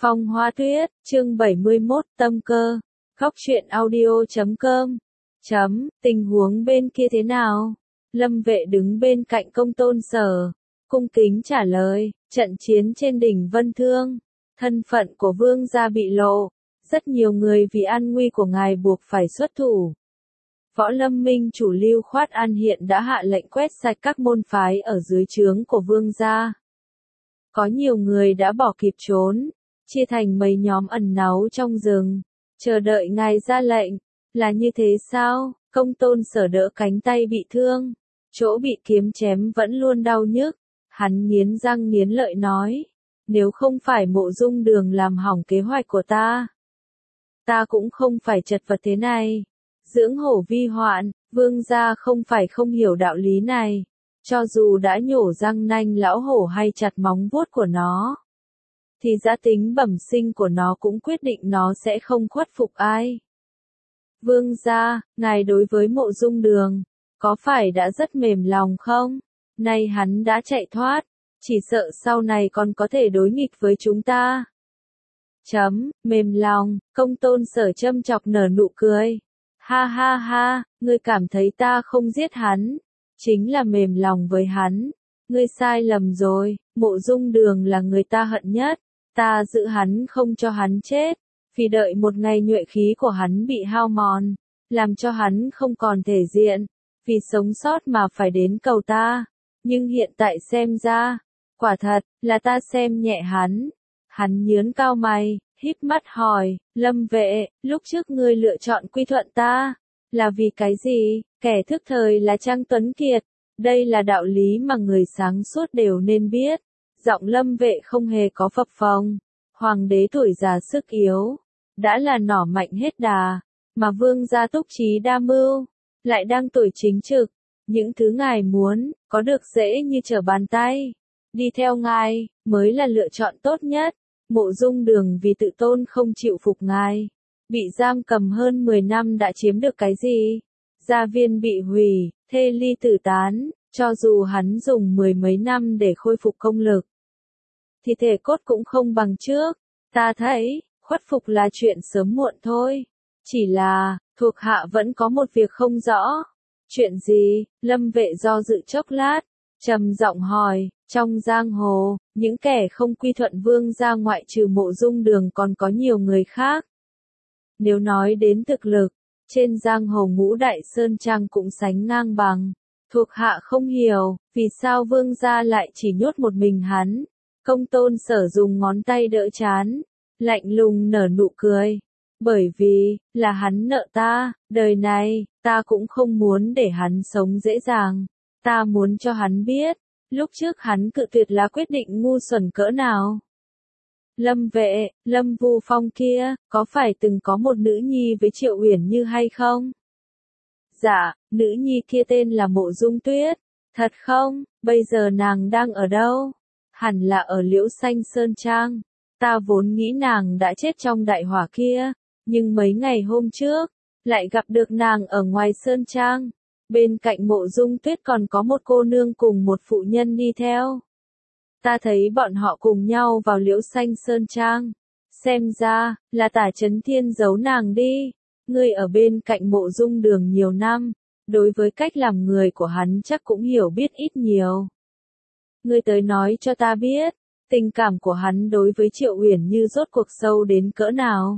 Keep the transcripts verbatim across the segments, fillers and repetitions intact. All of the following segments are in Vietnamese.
Phong Hoa Tuyết, chương bảy mươi mốt, tâm cơ. Góc truyện audio chấm com. Chấm, tình huống bên kia thế nào? Lâm Vệ đứng bên cạnh Công Tôn Sở, cung kính trả lời, trận chiến trên đỉnh Vân Thương, thân phận của vương gia bị lộ, rất nhiều người vì an nguy của ngài buộc phải xuất thủ. Võ Lâm Minh chủ Lưu Khoát An hiện đã hạ lệnh quét sạch các môn phái ở dưới trướng của vương gia. Có nhiều người đã bỏ kịp trốn, chia thành mấy nhóm ẩn náu trong rừng, chờ đợi ngài ra lệnh. Là như thế sao? Công Tôn Sở đỡ cánh tay bị thương, chỗ bị kiếm chém vẫn luôn đau nhức. Hắn nghiến răng nghiến lợi nói, nếu không phải Mộ Dung Đường làm hỏng kế hoạch của ta, ta cũng không phải chật vật thế này. Dưỡng hổ vi hoạn, vương gia không phải không hiểu đạo lý này. Cho dù đã nhổ răng nanh lão hổ hay chặt móng vuốt của nó, thì giá tính bẩm sinh của nó cũng quyết định nó sẽ không khuất phục ai. Vương gia, ngài đối với Mộ Dung Đường, có phải đã rất mềm lòng không? Nay hắn đã chạy thoát, chỉ sợ sau này còn có thể đối nghịch với chúng ta. Chấm, mềm lòng, Công Tôn Sở châm chọc nở nụ cười. Ha ha ha, ngươi cảm thấy ta không giết hắn, chính là mềm lòng với hắn. Ngươi sai lầm rồi, Mộ Dung Đường là người ta hận nhất, ta giữ hắn không cho hắn chết, vì đợi một ngày nhuệ khí của hắn bị hao mòn, làm cho hắn không còn thể diện, vì sống sót mà phải đến cầu ta. Nhưng hiện tại xem ra, quả thật là ta xem nhẹ hắn. Hắn nhướng cao mày, híp mắt hỏi, Lâm Vệ, lúc trước ngươi lựa chọn quy thuận ta, là vì cái gì? Kẻ thức thời là Trang Tuấn Kiệt, đây là đạo lý mà người sáng suốt đều nên biết. Giọng Lâm Vệ không hề có phập phồng, hoàng đế tuổi già sức yếu, đã là nỏ mạnh hết đà, mà vương gia túc trí đa mưu, lại đang tuổi chính trực. Những thứ ngài muốn, có được dễ như trở bàn tay. Đi theo ngài, mới là lựa chọn tốt nhất. Mộ Dung Đường vì tự tôn không chịu phục ngài, bị giam cầm hơn mười năm đã chiếm được cái gì? Gia viên bị hủy, thê ly tử tán, cho dù hắn dùng mười mấy năm để khôi phục công lực, thì thể cốt cũng không bằng trước. Ta thấy, khuất phục là chuyện sớm muộn thôi. Chỉ là, thuộc hạ vẫn có một việc không rõ. Chuyện gì? Lâm Vệ do dự chốc lát, trầm giọng hỏi, trong giang hồ, những kẻ không quy thuận vương gia ngoại trừ Mộ Dung Đường còn có nhiều người khác. Nếu nói đến thực lực, trên giang hồ ngũ đại sơn trang cũng sánh ngang bằng. Thuộc hạ không hiểu, vì sao vương gia lại chỉ nhốt một mình hắn. Công Tôn Sở dùng ngón tay đỡ trán, lạnh lùng nở nụ cười. Bởi vì, là hắn nợ ta, đời này, ta cũng không muốn để hắn sống dễ dàng. Ta muốn cho hắn biết, lúc trước hắn cự tuyệt là quyết định ngu xuẩn cỡ nào. Lâm Vệ, Lâm Vu Phong kia, có phải từng có một nữ nhi với Triệu Uyển Như hay không? Dạ, nữ nhi kia tên là Mộ Dung Tuyết. Thật không? Bây giờ nàng đang ở đâu? Hẳn là ở Liễu Xanh Sơn Trang. Ta vốn nghĩ nàng đã chết trong đại hỏa kia, nhưng mấy ngày hôm trước, lại gặp được nàng ở ngoài Sơn Trang. Bên cạnh Mộ Dung Tuyết còn có một cô nương cùng một phụ nhân đi theo. Ta thấy bọn họ cùng nhau vào Liễu Xanh Sơn Trang. Xem ra, là Tả Chấn Thiên giấu nàng đi. Ngươi ở bên cạnh Mộ Dung Đường nhiều năm, đối với cách làm người của hắn chắc cũng hiểu biết ít nhiều. Ngươi tới nói cho ta biết, tình cảm của hắn đối với Triệu Uyển Như rốt cuộc sâu đến cỡ nào?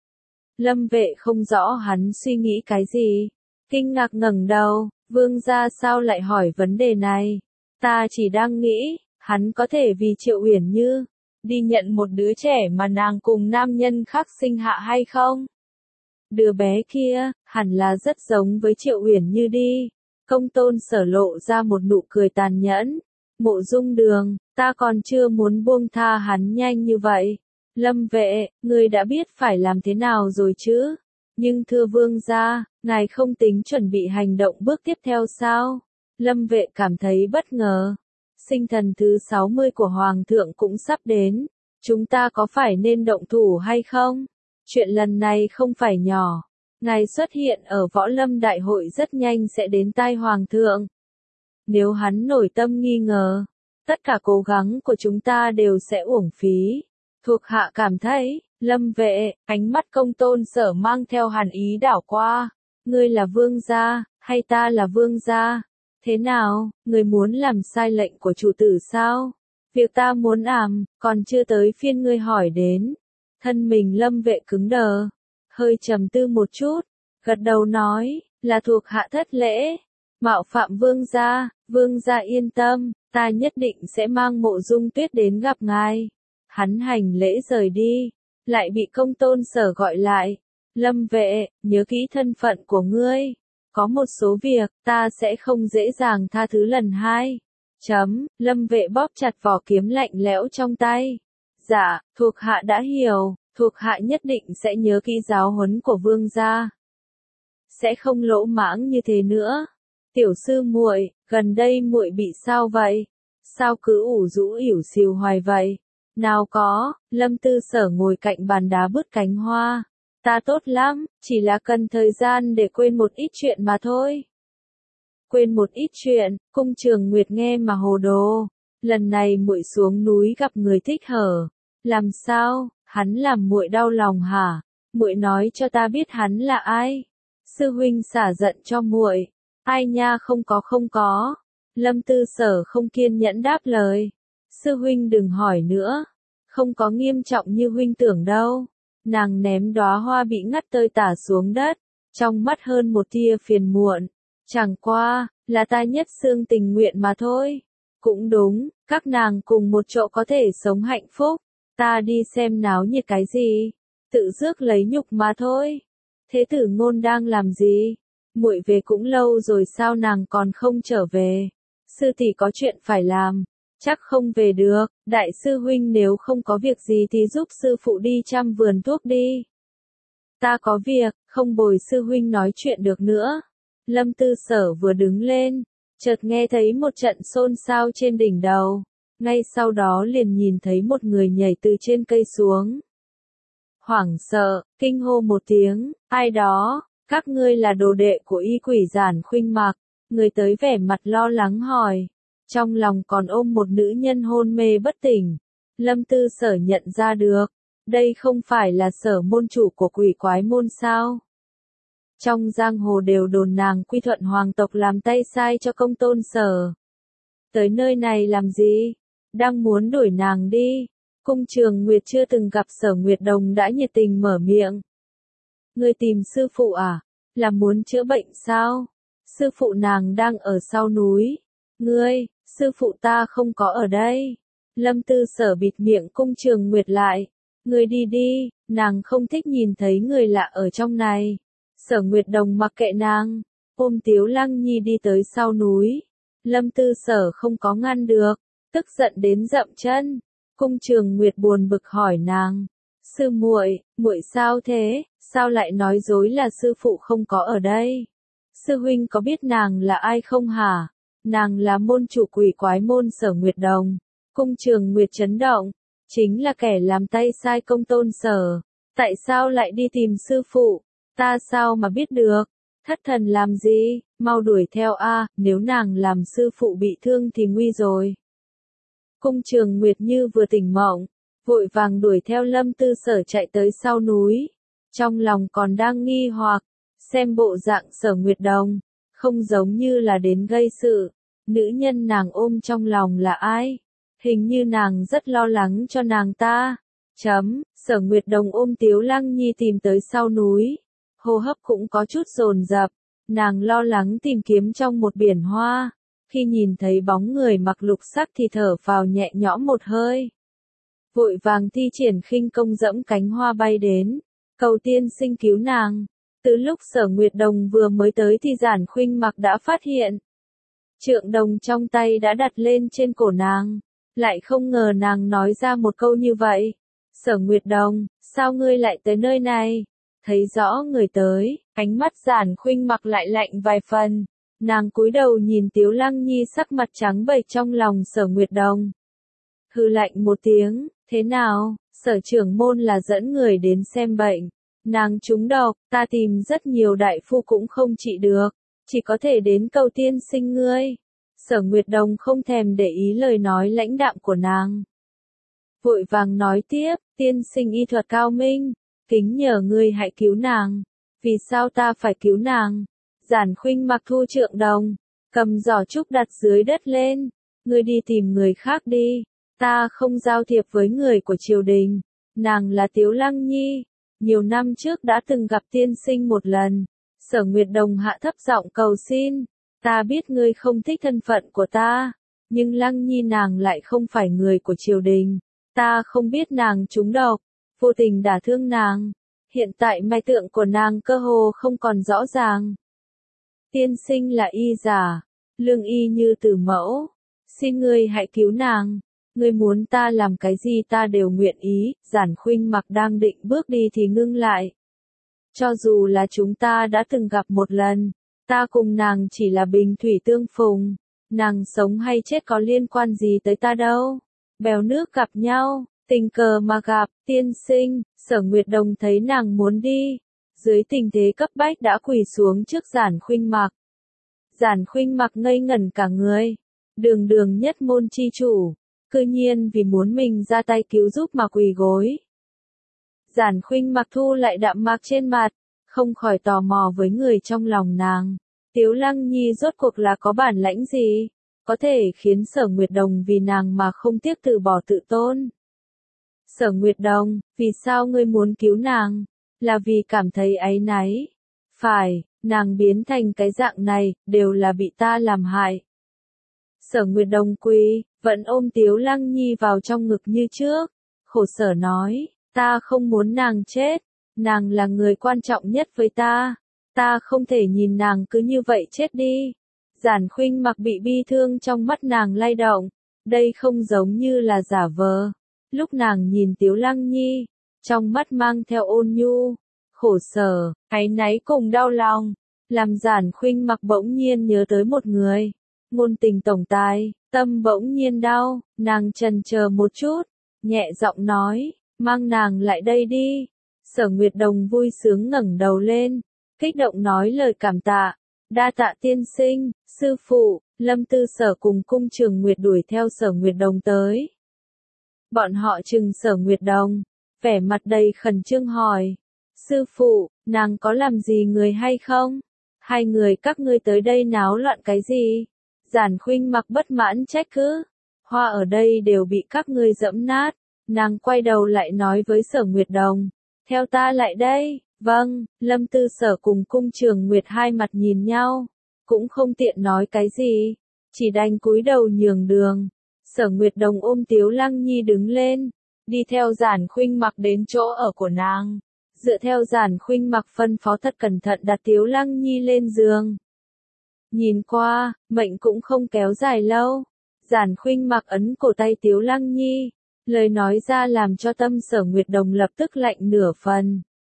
Lâm Vệ không rõ hắn suy nghĩ cái gì, kinh ngạc ngẩng đầu, vương gia sao lại hỏi vấn đề này? Ta chỉ đang nghĩ, hắn có thể vì Triệu Uyển Như, đi nhận một đứa trẻ mà nàng cùng nam nhân khác sinh hạ hay không? Đứa bé kia, hẳn là rất giống với Triệu Uyển Như đi. Công Tôn Sở lộ ra một nụ cười tàn nhẫn. Mộ Dung Đường, ta còn chưa muốn buông tha hắn nhanh như vậy. Lâm Vệ, ngươi đã biết phải làm thế nào rồi chứ? Nhưng thưa vương gia, ngài không tính chuẩn bị hành động bước tiếp theo sao? Lâm Vệ cảm thấy bất ngờ. Sinh thần thứ sáu mươi của Hoàng thượng cũng sắp đến. Chúng ta có phải nên động thủ hay không? Chuyện lần này không phải nhỏ. Ngài xuất hiện ở Võ Lâm Đại hội rất nhanh sẽ đến tai Hoàng thượng. Nếu hắn nổi tâm nghi ngờ, tất cả cố gắng của chúng ta đều sẽ uổng phí. Thuộc hạ cảm thấy, Lâm vệ, ánh mắt Công Tôn Sở mang theo hàn ý đảo qua. Ngươi là vương gia, hay ta là vương gia? Thế nào, ngươi muốn làm sai lệnh của chủ tử sao? Việc ta muốn làm, còn chưa tới phiên ngươi hỏi đến. Thân mình Lâm vệ cứng đờ, hơi trầm tư một chút, gật đầu nói, là thuộc hạ thất lễ. Mạo phạm vương gia, vương gia yên tâm, ta nhất định sẽ mang Mộ Dung Tuyết đến gặp ngài. Hắn hành lễ rời đi, lại bị Công Tôn Sở gọi lại. Lâm vệ, nhớ kỹ thân phận của ngươi. Có một số việc, ta sẽ không dễ dàng tha thứ lần hai. Chấm, Lâm vệ bóp chặt vỏ kiếm lạnh lẽo trong tay. Dạ, thuộc hạ đã hiểu, thuộc hạ nhất định sẽ nhớ kỹ giáo huấn của vương gia. Sẽ không lỗ mãng như thế nữa. Tiểu sư muội, gần đây muội bị sao vậy? Sao cứ ủ rũ ỉu xìu hoài vậy? Nào có, Lâm Tư Sở ngồi cạnh bàn đá bứt cánh hoa. Ta tốt lắm, chỉ là cần thời gian để quên một ít chuyện mà thôi. Quên một ít chuyện, Cung Trường Nguyệt nghe mà hồ đồ. Lần này muội xuống núi gặp người thích hở. Làm sao, hắn làm muội đau lòng hả? Muội nói cho ta biết hắn là ai? Sư huynh xả giận cho muội. Ai nha, không có không có. Lâm Tư Sở không kiên nhẫn đáp lời. Sư huynh đừng hỏi nữa. Không có nghiêm trọng như huynh tưởng đâu. Nàng ném đóa hoa bị ngắt tơi tả xuống đất. Trong mắt hơn một tia phiền muộn. Chẳng qua, là ta nhất xương tình nguyện mà thôi. Cũng đúng, các nàng cùng một chỗ có thể sống hạnh phúc. Ta đi xem náo nhiệt cái gì. Tự rước lấy nhục mà thôi. Thế tử Ngôn đang làm gì? Muội về cũng lâu rồi sao nàng còn không trở về? Sư tỷ có chuyện phải làm. Chắc không về được, đại sư huynh nếu không có việc gì thì giúp sư phụ đi chăm vườn thuốc đi. Ta có việc, không bồi sư huynh nói chuyện được nữa. Lâm Tư Sở vừa đứng lên, chợt nghe thấy một trận xôn xao trên đỉnh đầu. Ngay sau đó liền nhìn thấy một người nhảy từ trên cây xuống. Hoảng sợ, kinh hô một tiếng, ai đó, các ngươi là đồ đệ của y quỷ Giản Khuynh Mặc. Người tới vẻ mặt lo lắng hỏi. Trong lòng còn ôm một nữ nhân hôn mê bất tỉnh. Lâm Tư Sở nhận ra được. Đây không phải là Sở môn chủ của quỷ quái môn sao? Trong giang hồ đều đồn nàng quy thuận hoàng tộc làm tay sai cho Công Tôn Sở. Tới nơi này làm gì? Đang muốn đuổi nàng đi. Cung Trường Nguyệt chưa từng gặp Sở Nguyệt Đồng đã nhiệt tình mở miệng. Ngươi tìm sư phụ à? Là muốn chữa bệnh sao? Sư phụ nàng đang ở sau núi. Ngươi, sư phụ ta không có ở đây. Lâm Tư Sở bịt miệng Cung Trường Nguyệt lại. Ngươi đi đi, nàng không thích nhìn thấy người lạ ở trong này. Sở Nguyệt Đồng mặc kệ nàng, ôm Tiếu Lăng Nhi đi tới sau núi. Lâm Tư Sở không có ngăn được, tức giận đến dậm chân. Cung Trường Nguyệt buồn bực hỏi nàng, sư muội, muội sao thế, sao lại nói dối là sư phụ không có ở đây? Sư huynh có biết nàng là ai không hả? Nàng là môn chủ quỷ quái môn Sở Nguyệt Đồng. Cung Trường Nguyệt chấn động, chính là kẻ làm tay sai Công Tôn Sở. Tại sao lại đi tìm sư phụ? Ta sao mà biết được? Thất thần làm gì? Mau đuổi theo a, nếu nàng làm sư phụ bị thương thì nguy rồi. Cung Trường Nguyệt như vừa tỉnh mộng, vội vàng đuổi theo Lâm Tư Sở chạy tới sau núi. Trong lòng còn đang nghi hoặc, xem bộ dạng Sở Nguyệt Đồng, không giống như là đến gây sự. Nữ nhân nàng ôm trong lòng là ai? Hình như nàng rất lo lắng cho nàng ta. Chấm, Sở Nguyệt Đồng ôm Tiếu Lăng Nhi tìm tới sau núi. Hô hấp cũng có chút dồn dập, nàng lo lắng tìm kiếm trong một biển hoa. Khi nhìn thấy bóng người mặc lục sắc thì thở phào nhẹ nhõm một hơi. Vội vàng thi triển khinh công dẫm cánh hoa bay đến, cầu tiên sinh cứu nàng. Từ lúc Sở Nguyệt Đồng vừa mới tới thì Giản Khuynh Mặc đã phát hiện. Trượng đồng trong tay đã đặt lên trên cổ nàng, lại không ngờ nàng nói ra một câu như vậy. Sở Nguyệt Đồng, sao ngươi lại tới nơi này? Thấy rõ người tới, ánh mắt Giản Khuynh Mặc lại lạnh vài phần. Nàng cúi đầu nhìn Tiếu Lăng Nhi sắc mặt trắng bệch trong lòng Sở Nguyệt Đồng. Hừ lạnh một tiếng, thế nào, Sở trưởng môn là dẫn người đến xem bệnh. Nàng trúng độc, ta tìm rất nhiều đại phu cũng không trị được, chỉ có thể đến cầu tiên sinh ngươi. Sở Nguyệt Đồng không thèm để ý lời nói lãnh đạm của nàng. vội vàng nói tiếp, tiên sinh y thuật cao minh, kính nhờ ngươi hãy cứu nàng. Vì sao ta phải cứu nàng? Giản Khuynh Mặc thu trượng đồng, cầm giỏ trúc đặt dưới đất lên, ngươi đi tìm người khác đi, ta không giao thiệp với người của triều đình. Nàng là Tiếu Lăng Nhi, nhiều năm trước đã từng gặp tiên sinh một lần. Sở Nguyệt Đồng hạ thấp giọng cầu xin, ta biết ngươi không thích thân phận của ta, nhưng Lăng Nhi nàng lại không phải người của triều đình, ta không biết nàng trúng độc, vô tình đả thương nàng, hiện tại mai tượng của nàng cơ hồ không còn rõ ràng. Tiên sinh là y giả, lương y như tử mẫu, xin ngươi hãy cứu nàng. Ngươi muốn ta làm cái gì ta đều nguyện ý. Giản Khuynh Mặc đang định bước đi thì ngưng lại. Cho dù là chúng ta đã từng gặp một lần, ta cùng nàng chỉ là bình thủy tương phùng, nàng sống hay chết có liên quan gì tới ta đâu. Bèo nước gặp nhau, tình cờ mà gặp, tiên sinh. Sở Nguyệt Đồng thấy nàng muốn đi, dưới tình thế cấp bách đã quỳ xuống trước Giản Khuynh Mặc. Giản Khuynh Mặc ngây ngẩn cả người, đường đường nhất môn chi chủ, cư nhiên vì muốn mình ra tay cứu giúp mà quỳ gối. Giản Khuynh Mặc thu lại đạm mạc trên mặt, không khỏi tò mò với người trong lòng nàng. Tiếu Lăng Nhi rốt cuộc là có bản lãnh gì, có thể khiến Sở Nguyệt Đồng vì nàng mà không tiếc từ bỏ tự tôn. Sở Nguyệt Đồng, vì sao ngươi muốn cứu nàng? Là vì cảm thấy áy náy. Phải, nàng biến thành cái dạng này, đều là bị ta làm hại. Sở Nguyệt Đồng quỳ, vẫn ôm Tiếu Lăng Nhi vào trong ngực như trước, khổ sở nói, ta không muốn nàng chết, nàng là người quan trọng nhất với ta, ta không thể nhìn nàng cứ như vậy chết đi. Giản Khuynh Mặc bị bi thương trong mắt nàng lay động, đây không giống như là giả vờ. Lúc nàng nhìn Tiếu Lăng Nhi, trong mắt mang theo ôn nhu, khổ sở, áy náy cùng đau lòng, làm Giản Khuynh Mặc bỗng nhiên nhớ tới một người. Ngôn Tình tổng tài, tâm bỗng nhiên đau, nàng chần chờ một chút, nhẹ giọng nói, mang nàng lại đây đi. Sở Nguyệt Đồng vui sướng ngẩng đầu lên, kích động nói lời cảm tạ, đa tạ tiên sinh, sư phụ. Lâm Tư Sở cùng cung Trường Nguyệt đuổi theo Sở Nguyệt Đồng tới. Bọn họ trừng Sở Nguyệt Đồng, vẻ mặt đầy khẩn trương hỏi, sư phụ, nàng có làm gì người hay không? Hai người các ngươi tới đây náo loạn cái gì? Giản Khuynh Mặc bất mãn trách cứ, hoa ở đây đều bị các ngươi dẫm nát. Nàng quay đầu lại nói với Sở Nguyệt Đồng, theo ta lại đây. Vâng. Lâm Tư Sở cùng cung Trường Nguyệt hai mặt nhìn nhau, cũng không tiện nói cái gì, chỉ đành cúi đầu nhường đường. Sở Nguyệt Đồng ôm Tiếu Lăng Nhi đứng lên, đi theo Giản Khuynh Mặc đến chỗ ở của nàng, dựa theo Giản Khuynh Mặc phân phó thật cẩn thận đặt Tiếu Lăng Nhi lên giường. Nhìn qua, mệnh cũng không kéo dài lâu. Giản Khuynh Mặc ấn cổ tay Tiếu Lăng Nhi, lời nói ra làm cho tâm Sở Nguyệt Đồng lập tức lạnh nửa phần.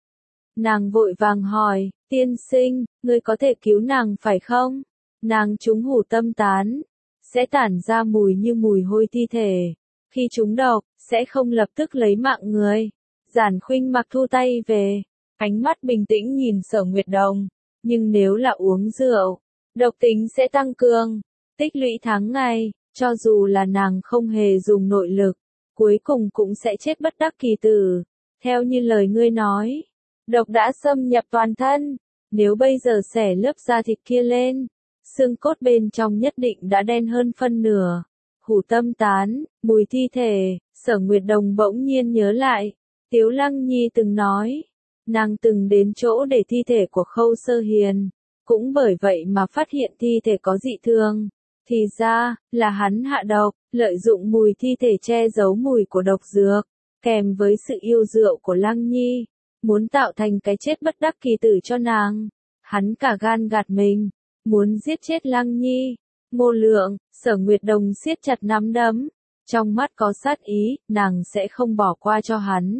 Nàng vội vàng hỏi, tiên sinh, ngươi có thể cứu nàng phải không? Nàng trúng hủ tâm tán, sẽ tản ra mùi như mùi hôi thi thể. Khi trúng độc, sẽ không lập tức lấy mạng người. Giản Khuynh Mặc thu tay về, ánh mắt bình tĩnh nhìn Sở Nguyệt Đồng. Nhưng nếu là uống rượu, độc tính sẽ tăng cường, tích lũy tháng ngày, cho dù là nàng không hề dùng nội lực, cuối cùng cũng sẽ chết bất đắc kỳ tử. Theo như lời ngươi nói, độc đã xâm nhập toàn thân, nếu bây giờ xẻ lớp da thịt kia lên, xương cốt bên trong nhất định đã đen hơn phân nửa. Hủ tâm tán, mùi thi thể. Sở Nguyệt Đồng bỗng nhiên nhớ lại, Tiếu Lăng Nhi từng nói, nàng từng đến chỗ để thi thể của Khâu Sơ Hiền, cũng bởi vậy mà phát hiện thi thể có dị thường. Thì ra, là hắn hạ độc, lợi dụng mùi thi thể che giấu mùi của độc dược, kèm với sự yêu rượu của Lăng Nhi, muốn tạo thành cái chết bất đắc kỳ tử cho nàng. Hắn cả gan gạt mình, muốn giết chết Lăng Nhi. Ngô Lượng. Sở Nguyệt Đồng siết chặt nắm đấm, trong mắt có sát ý, nàng sẽ không bỏ qua cho hắn.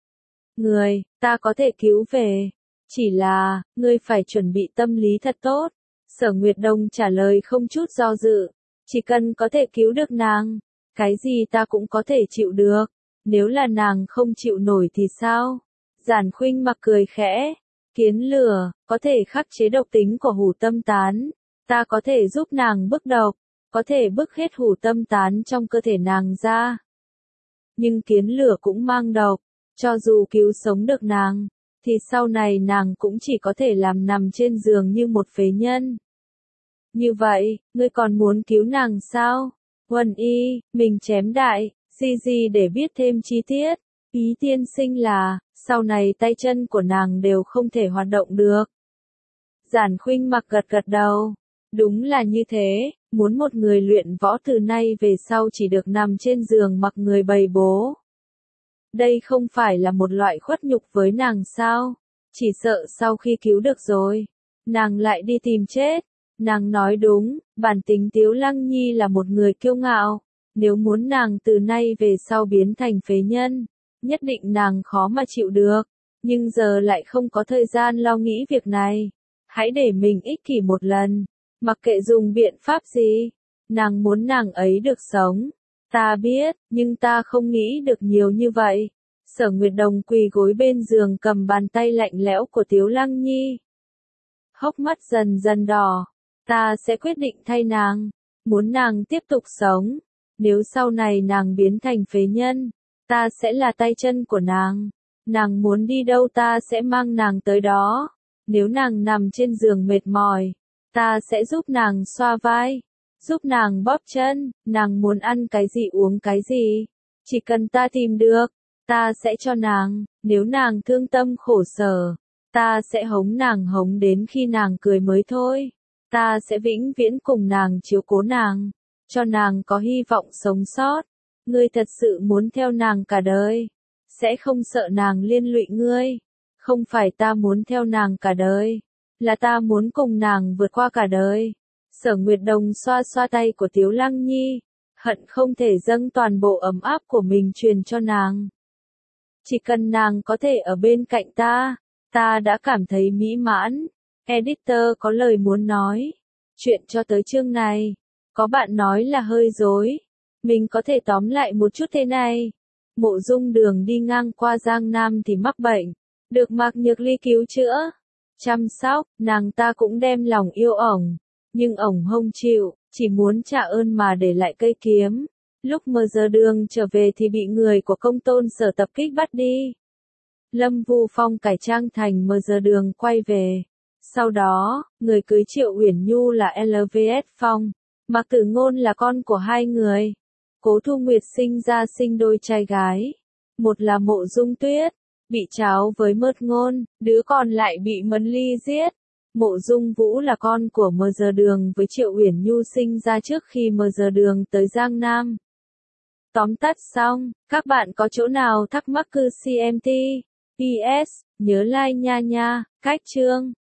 Người, ta có thể cứu về, chỉ là, ngươi phải chuẩn bị tâm lý thật tốt. Sở Nguyệt Đồng trả lời không chút do dự, chỉ cần có thể cứu được nàng, cái gì ta cũng có thể chịu được, nếu là nàng không chịu nổi thì sao? Giản Khuynh Mặc cười khẽ, kiến lửa, có thể khắc chế độc tính của hủ tâm tán, ta có thể giúp nàng bức độc, có thể bức hết hủ tâm tán trong cơ thể nàng ra. nhưng kiến lửa cũng mang độc, cho dù cứu sống được nàng, thì sau này nàng cũng chỉ có thể làm nằm trên giường như một phế nhân. Như vậy, ngươi còn muốn cứu nàng sao? Huân y, mình chém đại, gì gì để biết thêm chi tiết. Ý tiên sinh là, sau này tay chân của nàng đều không thể hoạt động được. Giản Khuynh Mặc gật gật đầu. Đúng là như thế, muốn một người luyện võ từ nay về sau chỉ được nằm trên giường mặc người bày bố. Đây không phải là một loại khuất nhục với nàng sao? Chỉ sợ sau khi cứu được rồi, nàng lại đi tìm chết. Nàng nói đúng, bản tính Tiếu Lăng Nhi là một người kiêu ngạo. Nếu muốn nàng từ nay về sau biến thành phế nhân, nhất định nàng khó mà chịu được. Nhưng giờ lại không có thời gian lo nghĩ việc này. Hãy để mình ích kỷ một lần. Mặc kệ dùng biện pháp gì, nàng muốn nàng ấy được sống. Ta biết, nhưng ta không nghĩ được nhiều như vậy. Sở Nguyệt Đồng quỳ gối bên giường cầm bàn tay lạnh lẽo của Tiếu Lăng Nhi. Hốc mắt dần dần đỏ. Ta sẽ quyết định thay nàng. Muốn nàng tiếp tục sống. Nếu sau này nàng biến thành phế nhân, ta sẽ là tay chân của nàng. Nàng muốn đi đâu ta sẽ mang nàng tới đó. Nếu nàng nằm trên giường mệt mỏi, ta sẽ giúp nàng xoa vai, giúp nàng bóp chân, nàng muốn ăn cái gì uống cái gì. Chỉ cần ta tìm được, ta sẽ cho nàng, nếu nàng thương tâm khổ sở, ta sẽ hống nàng hống đến khi nàng cười mới thôi. Ta sẽ vĩnh viễn cùng nàng chiếu cố nàng, cho nàng có hy vọng sống sót. Ngươi thật sự muốn theo nàng cả đời, sẽ không sợ nàng liên lụy ngươi. Không phải ta muốn theo nàng cả đời, là ta muốn cùng nàng vượt qua cả đời. Sở Nguyệt Đồng xoa xoa tay của Tiếu Lăng Nhi, hận không thể dâng toàn bộ ấm áp của mình truyền cho nàng. Chỉ cần nàng có thể ở bên cạnh ta, ta đã cảm thấy mỹ mãn. Editor có lời muốn nói. Chuyện cho tới chương này, có bạn nói là hơi dối. Mình có thể tóm lại một chút thế này. Mộ Dung Đường đi ngang qua Giang Nam thì mắc bệnh, được Mạc Nhược Ly cứu chữa, chăm sóc, nàng ta cũng đem lòng yêu ổng, nhưng ổng không chịu, chỉ muốn trả ơn mà để lại cây kiếm. Lúc Mơ Giờ Đường trở về thì bị người của Công Tôn Sở tập kích bắt đi. Lâm Vu Phong cải trang thành Mơ Giờ Đường quay về. Sau đó, người cưới Triệu Uyển Nhu là lờ vê ét Phong, Mạc Tử Ngôn là con của hai người. Cố Thu Nguyệt sinh ra sinh đôi trai gái. Một là Mộ Dung Tuyết, bị tráo với Mớt Ngôn, đứa còn lại bị Mẫn Ly giết. Mộ Dung Vũ là con của Mơ Giờ Đường với Triệu Uyển Nhu sinh ra trước khi Mơ Giờ Đường tới Giang Nam. Tóm tắt xong, các bạn có chỗ nào thắc mắc cứ xê em tê, pê ét, nhớ like nha nha, cách chương.